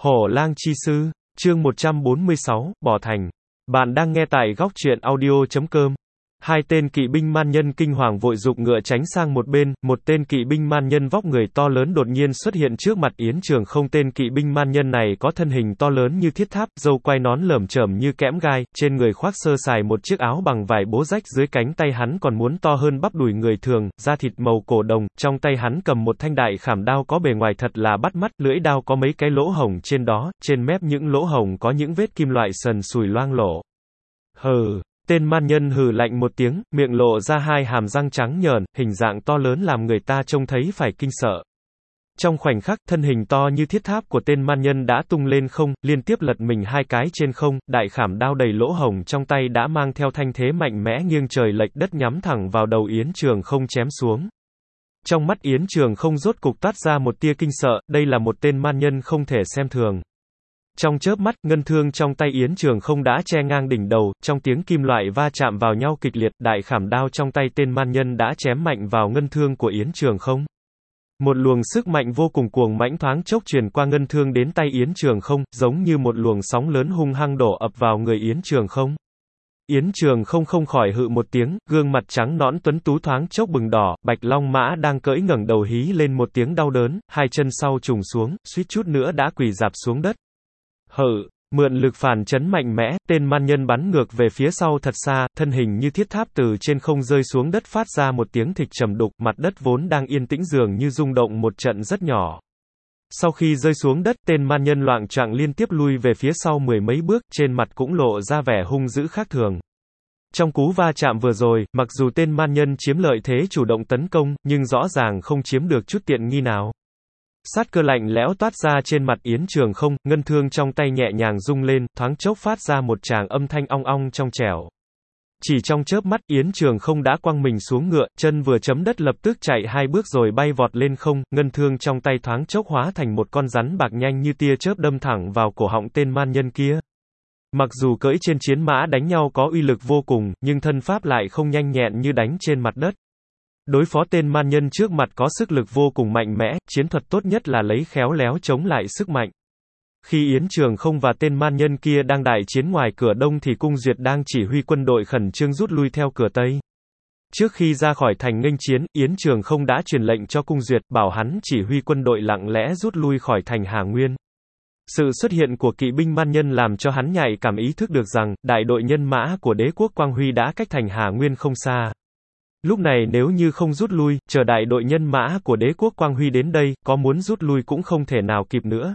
Hổ lang chi sư, chương 146, bỏ thành. Bạn đang nghe tại góc truyện audio.com. Hai tên kỵ binh man nhân kinh hoàng vội giục ngựa tránh sang một bên, một tên kỵ binh man nhân vóc người to lớn đột nhiên xuất hiện trước mặt Yến Trường Không. Tên kỵ binh man nhân này có thân hình to lớn như thiết tháp, râu quai nón lởm chởm như kẽm gai, trên người khoác sơ sài một chiếc áo bằng vải bố rách, dưới cánh tay hắn còn muốn to hơn bắp đùi người thường, da thịt màu cổ đồng, trong tay hắn cầm một thanh đại khảm đao có bề ngoài thật là bắt mắt, lưỡi đao có mấy cái lỗ hổng trên đó, trên mép những lỗ hổng có những vết kim loại sần sùi loang lổ. Hừ. Tên man nhân hừ lạnh một tiếng, miệng lộ ra hai hàm răng trắng nhờn, hình dạng to lớn làm người ta trông thấy phải kinh sợ. Trong khoảnh khắc, thân hình to như thiết tháp của tên man nhân đã tung lên không, liên tiếp lật mình hai cái trên không, đại khảm đao đầy lỗ hổng trong tay đã mang theo thanh thế mạnh mẽ nghiêng trời lệch đất nhắm thẳng vào đầu Yến Trường Không chém xuống. Trong mắt Yến Trường Không rốt cục toát ra một tia kinh sợ, đây là một tên man nhân không thể xem thường. Trong chớp mắt, ngân thương trong tay Yến Trường Không đã che ngang đỉnh đầu, trong tiếng kim loại va chạm vào nhau kịch liệt, đại khảm đao trong tay tên man nhân đã chém mạnh vào ngân thương của Yến Trường Không. Một luồng sức mạnh vô cùng cuồng mãnh thoáng chốc truyền qua ngân thương đến tay Yến Trường Không, giống như một luồng sóng lớn hung hăng đổ ập vào người Yến Trường Không. Yến Trường Không không khỏi hự một tiếng, gương mặt trắng nõn tuấn tú thoáng chốc bừng đỏ, Bạch Long Mã đang cưỡi ngẩng đầu hí lên một tiếng đau đớn, hai chân sau trùng xuống, suýt chút nữa đã quỳ rạp xuống đất. Mượn lực phản chấn mạnh mẽ, tên man nhân bắn ngược về phía sau thật xa, thân hình như thiết tháp từ trên không rơi xuống đất phát ra một tiếng thịch trầm đục, mặt đất vốn đang yên tĩnh dường như rung động một trận rất nhỏ. Sau khi rơi xuống đất, tên man nhân loạng choạng liên tiếp lui về phía sau mười mấy bước, trên mặt cũng lộ ra vẻ hung dữ khác thường. Trong cú va chạm vừa rồi, mặc dù tên man nhân chiếm lợi thế chủ động tấn công, nhưng rõ ràng không chiếm được chút tiện nghi nào. Sát cơ lạnh lẽo toát ra trên mặt Yến Trường Không, ngân thương trong tay nhẹ nhàng rung lên, thoáng chốc phát ra một tràng âm thanh ong ong trong trẻo. Chỉ trong chớp mắt, Yến Trường Không đã quăng mình xuống ngựa, chân vừa chấm đất lập tức chạy hai bước rồi bay vọt lên không, ngân thương trong tay thoáng chốc hóa thành một con rắn bạc nhanh như tia chớp đâm thẳng vào cổ họng tên man nhân kia. Mặc dù cưỡi trên chiến mã đánh nhau có uy lực vô cùng, nhưng thân pháp lại không nhanh nhẹn như đánh trên mặt đất. Đối phó tên man nhân trước mặt có sức lực vô cùng mạnh mẽ, chiến thuật tốt nhất là lấy khéo léo chống lại sức mạnh. Khi Yến Trường Không và tên man nhân kia đang đại chiến ngoài cửa đông thì Cung Duyệt đang chỉ huy quân đội khẩn trương rút lui theo cửa tây. Trước khi ra khỏi thành nghênh chiến, Yến Trường Không đã truyền lệnh cho Cung Duyệt, bảo hắn chỉ huy quân đội lặng lẽ rút lui khỏi thành Hà Nguyên. Sự xuất hiện của kỵ binh man nhân làm cho hắn nhạy cảm ý thức được rằng, đại đội nhân mã của đế quốc Quang Huy đã cách thành Hà Nguyên không xa. Lúc này nếu như không rút lui, chờ đại đội nhân mã của đế quốc Quang Huy đến đây, có muốn rút lui cũng không thể nào kịp nữa.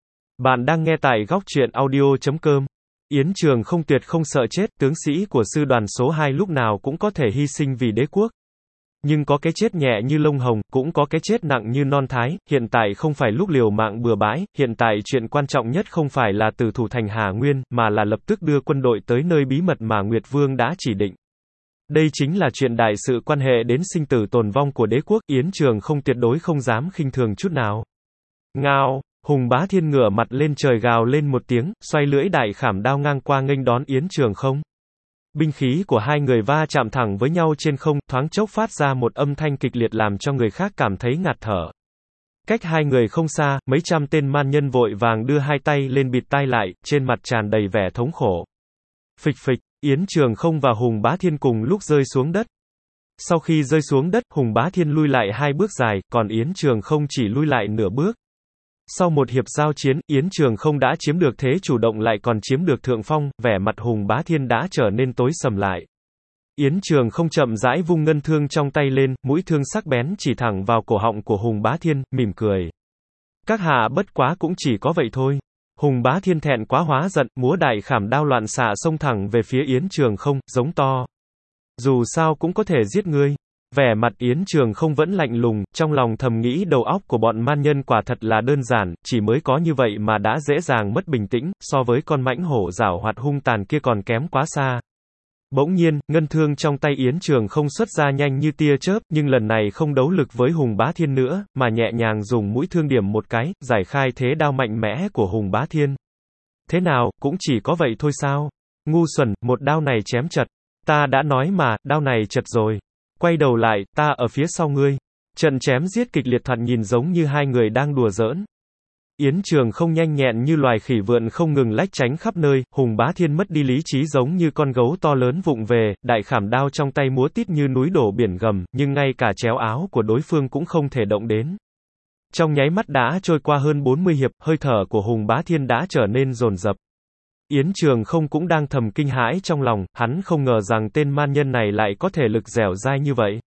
Bạn đang nghe tại góc truyện audio.com. Yến Trường Không tuyệt không sợ chết, tướng sĩ của sư đoàn số 2 lúc nào cũng có thể hy sinh vì đế quốc. Nhưng có cái chết nhẹ như lông hồng, cũng có cái chết nặng như non thái, hiện tại không phải lúc liều mạng bừa bãi, hiện tại chuyện quan trọng nhất không phải là từ thủ thành Hà Nguyên, mà là lập tức đưa quân đội tới nơi bí mật mà Nguyệt Vương đã chỉ định. Đây chính là chuyện đại sự quan hệ đến sinh tử tồn vong của đế quốc, Yến Trường Không tuyệt đối không dám khinh thường chút nào. Ngao, Hùng Bá Thiên ngửa mặt lên trời gào lên một tiếng, xoay lưỡi đại khảm đao ngang qua nghênh đón Yến Trường Không. Binh khí của hai người va chạm thẳng với nhau trên không, thoáng chốc phát ra một âm thanh kịch liệt làm cho người khác cảm thấy ngạt thở. Cách hai người không xa, mấy trăm tên man nhân vội vàng đưa hai tay lên bịt tai lại, trên mặt tràn đầy vẻ thống khổ. Phịch phịch. Yến Trường Không và Hùng Bá Thiên cùng lúc rơi xuống đất. Sau khi rơi xuống đất, Hùng Bá Thiên lui lại hai bước dài, còn Yến Trường Không chỉ lui lại nửa bước. Sau một hiệp giao chiến, Yến Trường Không đã chiếm được thế chủ động lại còn chiếm được thượng phong, vẻ mặt Hùng Bá Thiên đã trở nên tối sầm lại. Yến Trường Không chậm rãi vung ngân thương trong tay lên, mũi thương sắc bén chỉ thẳng vào cổ họng của Hùng Bá Thiên, mỉm cười. Các hạ bất quá cũng chỉ có vậy thôi. Hùng Bá Thiên thẹn quá hóa giận, múa đại khảm đao loạn xạ xông thẳng về phía Yến Trường Không, giống to. Dù sao cũng có thể giết ngươi. Vẻ mặt Yến Trường Không vẫn lạnh lùng, trong lòng thầm nghĩ đầu óc của bọn man nhân quả thật là đơn giản, chỉ mới có như vậy mà đã dễ dàng mất bình tĩnh, so với con mãnh hổ giảo hoạt hung tàn kia còn kém quá xa. Bỗng nhiên, ngân thương trong tay Yến Trường Không xuất ra nhanh như tia chớp, nhưng lần này không đấu lực với Hùng Bá Thiên nữa, mà nhẹ nhàng dùng mũi thương điểm một cái, giải khai thế đao mạnh mẽ của Hùng Bá Thiên. Thế nào, cũng chỉ có vậy thôi sao? Ngu xuẩn, một đao này chém chật. Ta đã nói mà, đao này chật rồi. Quay đầu lại, ta ở phía sau ngươi. Trận chém giết kịch liệt thật nhìn giống như hai người đang đùa giỡn. Yến Trường không nhanh nhẹn như loài khỉ vượn không ngừng lách tránh khắp nơi, Hùng Bá Thiên mất đi lý trí giống như con gấu to lớn vụng về, đại khảm đao trong tay múa tít như núi đổ biển gầm, nhưng ngay cả chéo áo của đối phương cũng không thể động đến. Trong nháy mắt đã trôi qua hơn 40 hiệp, hơi thở của Hùng Bá Thiên đã trở nên dồn dập. Yến Trường không cũng đang thầm kinh hãi trong lòng, hắn không ngờ rằng tên man nhân này lại có thể lực dẻo dai như vậy.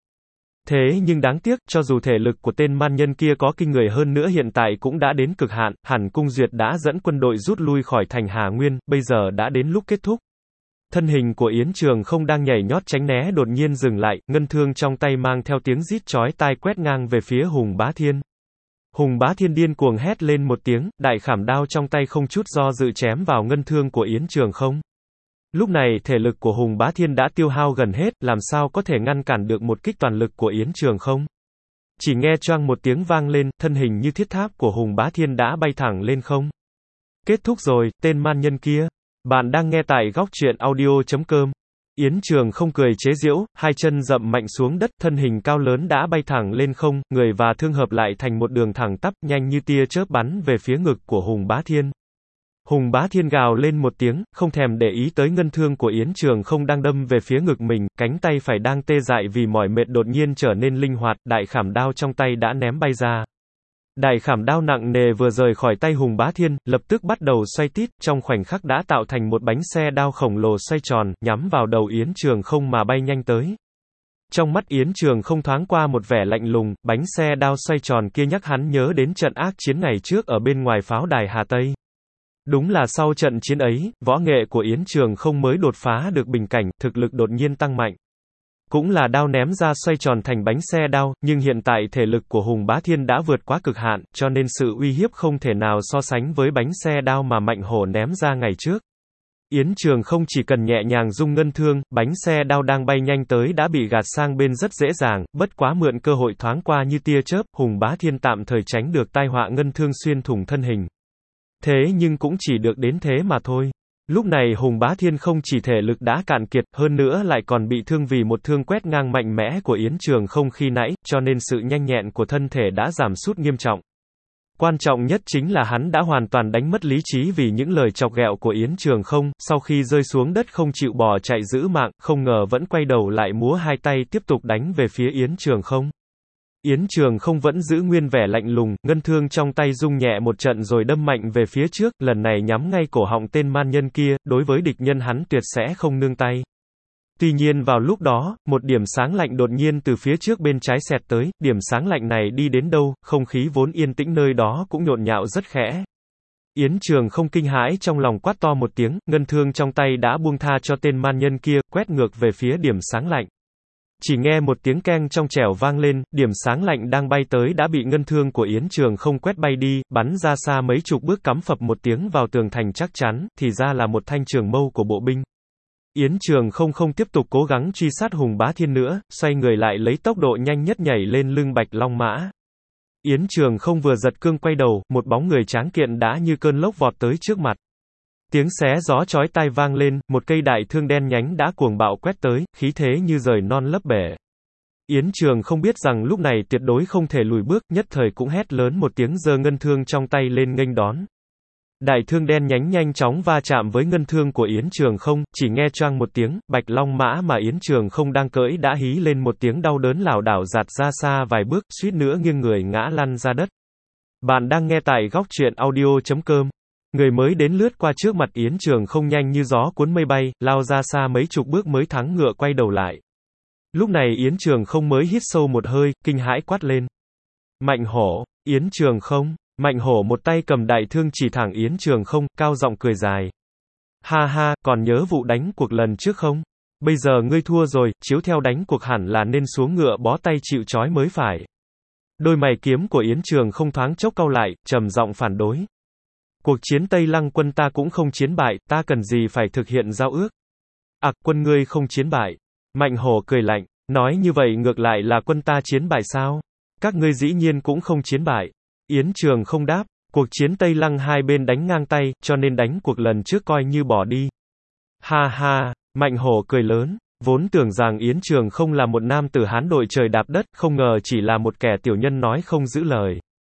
Thế nhưng đáng tiếc, cho dù thể lực của tên man nhân kia có kinh người hơn nữa hiện tại cũng đã đến cực hạn, hẳn Cung Duyệt đã dẫn quân đội rút lui khỏi thành Hà Nguyên, bây giờ đã đến lúc kết thúc. Thân hình của Yến Trường không đang nhảy nhót tránh né đột nhiên dừng lại, ngân thương trong tay mang theo tiếng rít chói tai quét ngang về phía Hùng Bá Thiên. Hùng Bá Thiên điên cuồng hét lên một tiếng, đại khảm đao trong tay không chút do dự chém vào ngân thương của Yến Trường không. Lúc này thể lực của Hùng Bá Thiên đã tiêu hao gần hết, làm sao có thể ngăn cản được một kích toàn lực của Yến Trường không. Chỉ nghe choang một tiếng vang lên, thân hình như thiết tháp của Hùng Bá Thiên đã bay thẳng lên không. Kết thúc rồi, tên man nhân kia. Bạn đang nghe tại góc truyện audio.com. Yến Trường không cười chế giễu, hai chân dậm mạnh xuống đất, thân hình cao lớn đã bay thẳng lên không, người và thương hợp lại thành một đường thẳng tắp, nhanh như tia chớp bắn về phía ngực của Hùng Bá Thiên. Hùng Bá Thiên gào lên một tiếng, không thèm để ý tới ngân thương của Yến Trường không đang đâm về phía ngực mình, cánh tay phải đang tê dại vì mỏi mệt đột nhiên trở nên linh hoạt, đại khảm đao trong tay đã ném bay ra. Đại khảm đao nặng nề vừa rời khỏi tay Hùng Bá Thiên, lập tức bắt đầu xoay tít, trong khoảnh khắc đã tạo thành một bánh xe đao khổng lồ xoay tròn, nhắm vào đầu Yến Trường không mà bay nhanh tới. Trong mắt Yến Trường không thoáng qua một vẻ lạnh lùng, bánh xe đao xoay tròn kia nhắc hắn nhớ đến trận ác chiến ngày trước ở bên ngoài pháo đài Hà Tây. Đúng là sau trận chiến ấy, võ nghệ của Yến Trường không mới đột phá được bình cảnh, thực lực đột nhiên tăng mạnh. Cũng là đao ném ra xoay tròn thành bánh xe đao, nhưng hiện tại thể lực của Hùng Bá Thiên đã vượt quá cực hạn, cho nên sự uy hiếp không thể nào so sánh với bánh xe đao mà Mạnh Hổ ném ra ngày trước. Yến Trường không chỉ cần nhẹ nhàng rung ngân thương, bánh xe đao đang bay nhanh tới đã bị gạt sang bên rất dễ dàng, bất quá mượn cơ hội thoáng qua như tia chớp, Hùng Bá Thiên tạm thời tránh được tai họa ngân thương xuyên thủng thân hình. Thế nhưng cũng chỉ được đến thế mà thôi. Lúc này Hùng Bá Thiên không chỉ thể lực đã cạn kiệt, hơn nữa lại còn bị thương vì một thương quét ngang mạnh mẽ của Yến Trường không khi nãy, cho nên sự nhanh nhẹn của thân thể đã giảm sút nghiêm trọng. Quan trọng nhất chính là hắn đã hoàn toàn đánh mất lý trí vì những lời chọc ghẹo của Yến Trường không, sau khi rơi xuống đất không chịu bỏ chạy giữ mạng, không ngờ vẫn quay đầu lại múa hai tay tiếp tục đánh về phía Yến Trường không. Yến Trường không vẫn giữ nguyên vẻ lạnh lùng, ngân thương trong tay rung nhẹ một trận rồi đâm mạnh về phía trước, lần này nhắm ngay cổ họng tên man nhân kia, đối với địch nhân hắn tuyệt sẽ không nương tay. Tuy nhiên vào lúc đó, một điểm sáng lạnh đột nhiên từ phía trước bên trái xẹt tới, điểm sáng lạnh này đi đến đâu, không khí vốn yên tĩnh nơi đó cũng nhộn nhạo rất khẽ. Yến Trường không kinh hãi trong lòng quát to một tiếng, ngân thương trong tay đã buông tha cho tên man nhân kia, quét ngược về phía điểm sáng lạnh. Chỉ nghe một tiếng keng trong trẻo vang lên, điểm sáng lạnh đang bay tới đã bị ngân thương của Yến Trường không quét bay đi, bắn ra xa mấy chục bước cắm phập một tiếng vào tường thành chắc chắn, thì ra là một thanh trường mâu của bộ binh. Yến Trường không tiếp tục cố gắng truy sát Hùng Bá Thiên nữa, xoay người lại lấy tốc độ nhanh nhất nhảy lên lưng Bạch Long Mã. Yến Trường không vừa giật cương quay đầu, một bóng người tráng kiện đã như cơn lốc vọt tới trước mặt. Tiếng xé gió chói tai vang lên, một cây đại thương đen nhánh đã cuồng bạo quét tới, khí thế như rời non lấp bể. Yến Trường không biết rằng lúc này tuyệt đối không thể lùi bước, nhất thời cũng hét lớn một tiếng giơ ngân thương trong tay lên nghênh đón. Đại thương đen nhánh nhanh chóng va chạm với ngân thương của Yến Trường không, chỉ nghe choang một tiếng, Bạch Long Mã mà Yến Trường không đang cưỡi đã hí lên một tiếng đau đớn lảo đảo giạt ra xa vài bước, suýt nữa nghiêng người ngã lăn ra đất. Bạn đang nghe tại góc truyện audio.com. Người mới đến lướt qua trước mặt Yến Trường không nhanh như gió cuốn mây bay, lao ra xa mấy chục bước mới thắng ngựa quay đầu lại. Lúc này Yến Trường không mới hít sâu một hơi, kinh hãi quát lên. Mạnh Hổ, Yến Trường không. Mạnh Hổ một tay cầm đại thương chỉ thẳng Yến Trường không, cao giọng cười dài. Ha ha, còn nhớ vụ đánh cuộc lần trước không? Bây giờ ngươi thua rồi, chiếu theo đánh cuộc hẳn là nên xuống ngựa bó tay chịu trói mới phải. Đôi mày kiếm của Yến Trường không thoáng chốc cau lại, trầm giọng phản đối. Cuộc chiến Tây Lăng quân ta cũng không chiến bại, ta cần gì phải thực hiện giao ước. Quân ngươi không chiến bại. Mạnh Hổ cười lạnh, nói như vậy ngược lại là quân ta chiến bại sao? Các ngươi dĩ nhiên cũng không chiến bại. Yến Trường không đáp, cuộc chiến Tây Lăng hai bên đánh ngang tay, cho nên đánh cuộc lần trước coi như bỏ đi. Ha ha, Mạnh Hổ cười lớn, vốn tưởng rằng Yến Trường không là một nam tử hán đội trời đạp đất, không ngờ chỉ là một kẻ tiểu nhân nói không giữ lời.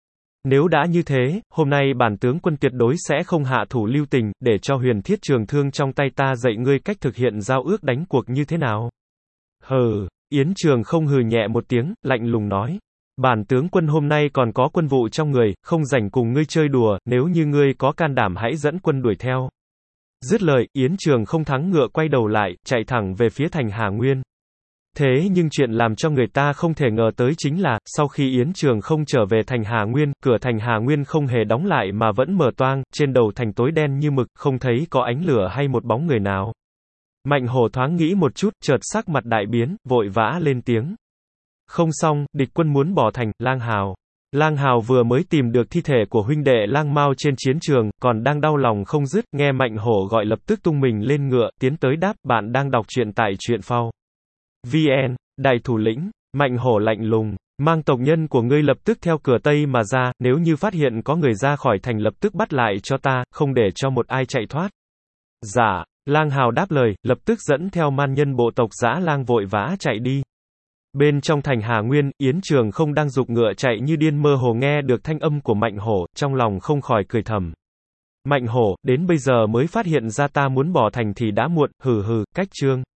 Nếu đã như thế, hôm nay bản tướng quân tuyệt đối sẽ không hạ thủ lưu tình, để cho huyền thiết trường thương trong tay ta dạy ngươi cách thực hiện giao ước đánh cuộc như thế nào. Hừ, Yến Trường không hừ nhẹ một tiếng, lạnh lùng nói. Bản tướng quân hôm nay còn có quân vụ trong người, không rảnh cùng ngươi chơi đùa, nếu như ngươi có can đảm hãy dẫn quân đuổi theo. Dứt lời, Yến Trường không thắng ngựa quay đầu lại, chạy thẳng về phía thành Hà Nguyên. Thế nhưng chuyện làm cho người ta không thể ngờ tới chính là, sau khi Yến Trường không trở về thành Hà Nguyên, cửa thành Hà Nguyên không hề đóng lại mà vẫn mở toang, trên đầu thành tối đen như mực, không thấy có ánh lửa hay một bóng người nào. Mạnh Hổ thoáng nghĩ một chút, chợt sắc mặt đại biến, vội vã lên tiếng. Không xong, địch quân muốn bỏ thành, Lang Hào. Lang Hào vừa mới tìm được thi thể của huynh đệ Lang Mao trên chiến trường, còn đang đau lòng không dứt, nghe Mạnh Hổ gọi lập tức tung mình lên ngựa, tiến tới đáp, bạn đang đọc truyện tại truyện phao. VN, đại thủ lĩnh, Mạnh Hổ lạnh lùng, mang tộc nhân của ngươi lập tức theo cửa Tây mà ra, nếu như phát hiện có người ra khỏi thành lập tức bắt lại cho ta, không để cho một ai chạy thoát. Dạ, Lang Hào đáp lời, lập tức dẫn theo man nhân bộ tộc Dã Lang vội vã chạy đi. Bên trong thành Hà Nguyên, Yến Trường không đang giục ngựa chạy như điên mơ hồ nghe được thanh âm của Mạnh Hổ, trong lòng không khỏi cười thầm. Mạnh Hổ, đến bây giờ mới phát hiện ra ta muốn bỏ thành thì đã muộn, hừ hừ, cách chương.